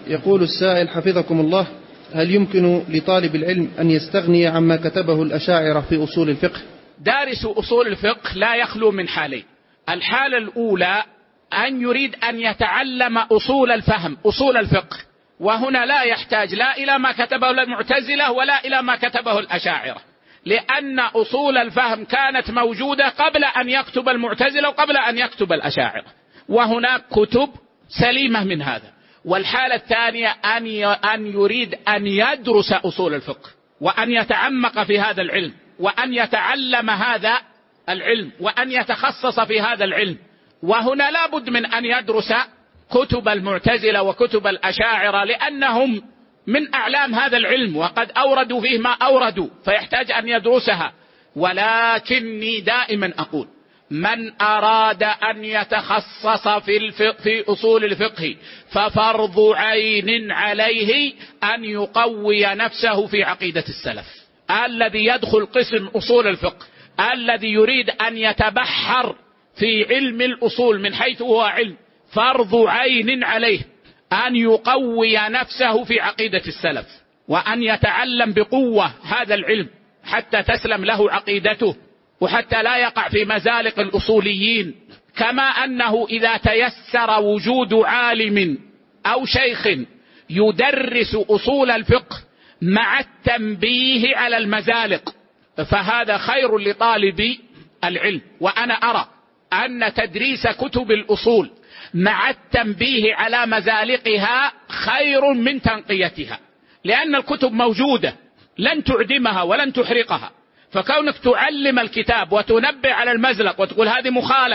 يقول السائل حفظكم الله: هل يمكن لطالب العلم أن يستغني عما كتبه الأشاعرة في أصول الفقه؟ دارس أصول الفقه لا يخلو من حالين. الحالة الأولى أن يريد أن يتعلم أصول الفهم، أصول الفقه، وهنا لا يحتاج لا إلى ما كتبه المعتزلة ولا إلى ما كتبه الأشاعرة، لأن أصول الفهم كانت موجودة قبل أن يكتب المعتزلة وقبل أن يكتب الأشاعرة، وهناك كتب سليمة من هذا. والحالة الثانية أن يريد أن يدرس أصول الفقه وأن يتعمق في هذا العلم وأن يتعلم هذا العلم وأن يتخصص في هذا العلم، وهنا لا بد من أن يدرس كتب المعتزلة وكتب الأشاعرة، لأنهم من أعلام هذا العلم وقد أوردوا فيه ما أوردوا، فيحتاج أن يدرسها. ولكني دائما أقول: من أراد أن يتخصص في أصول الفقه ففرض عين عليه أن يقوي نفسه في عقيدة السلف. الذي يدخل قسم أصول الفقه، الذي يريد أن يتبحر في علم الأصول من حيث هو علم، فرض عين عليه أن يقوي نفسه في عقيدة السلف، وأن يتعلم بقوة هذا العلم حتى تسلم له عقيدته، وحتى لا يقع في مزالق الأصوليين. كما أنه إذا تيسر وجود عالم أو شيخ يدرس أصول الفقه مع التنبيه على المزالق فهذا خير لطالب العلم. وأنا أرى أن تدريس كتب الأصول مع التنبيه على مزالقها خير من تنقيتها، لأن الكتب موجودة لن تعدمها ولن تحرقها، فكونك تعلم الكتاب وتنبه على المزلق وتقول هذه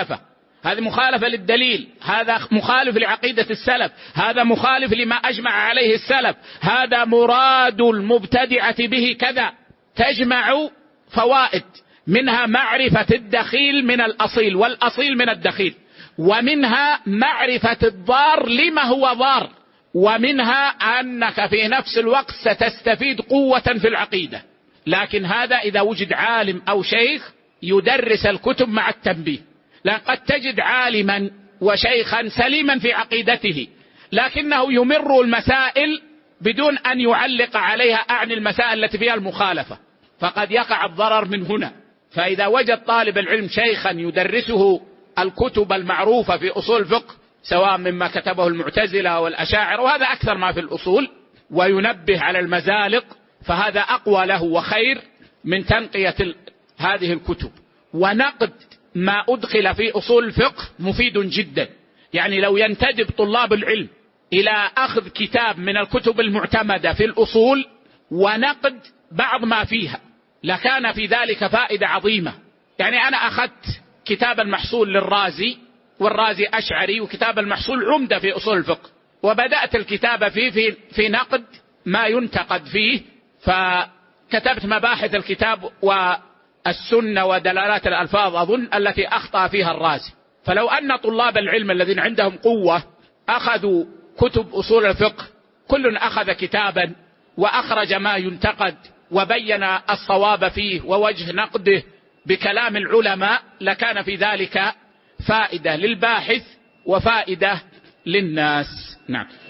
مخالفة للدليل، هذا مخالف لعقيدة السلف، هذا مخالف لما أجمع عليه السلف، هذا مراد المبتدعة به كذا، تجمع فوائد، منها معرفة الدخيل من الأصيل والأصيل من الدخيل، ومنها معرفة الضار لما هو ضار، ومنها أنك في نفس الوقت ستستفيد قوة في العقيدة. لكن هذا إذا وجد عالم أو شيخ يدرس الكتب مع التنبيه. لأن قد تجد عالما وشيخا سليما في عقيدته لكنه يمر المسائل بدون أن يعلق عليها، أعني المسائل التي فيها المخالفة، فقد يقع الضرر من هنا. فإذا وجد طالب العلم شيخا يدرسه الكتب المعروفة في أصول الفقه سواء مما كتبه المعتزلة والأشاعرة، وهذا أكثر ما في الأصول، وينبه على المزالق، فهذا أقوى له وخير من تنقية هذه الكتب. ونقد ما أدخل في أصول الفقه مفيد جدا. يعني لو ينتدب طلاب العلم إلى أخذ كتاب من الكتب المعتمدة في الأصول ونقد بعض ما فيها لكان في ذلك فائدة عظيمة. يعني أنا أخذت كتاب المحصول للرازي، والرازي أشعري، وكتاب المحصول عمدة في أصول الفقه، وبدأت الكتابة فيه في نقد ما ينتقد فيه، فكتبت مباحث الكتاب والسنة ودلالات الألفاظ أظن التي أخطأ فيها الرازي. فلو أن طلاب العلم الذين عندهم قوة أخذوا كتب أصول الفقه، كل أخذ كتابا وأخرج ما ينتقد وبين الصواب فيه ووجه نقده بكلام العلماء، لكان في ذلك فائدة للباحث وفائدة للناس. نعم.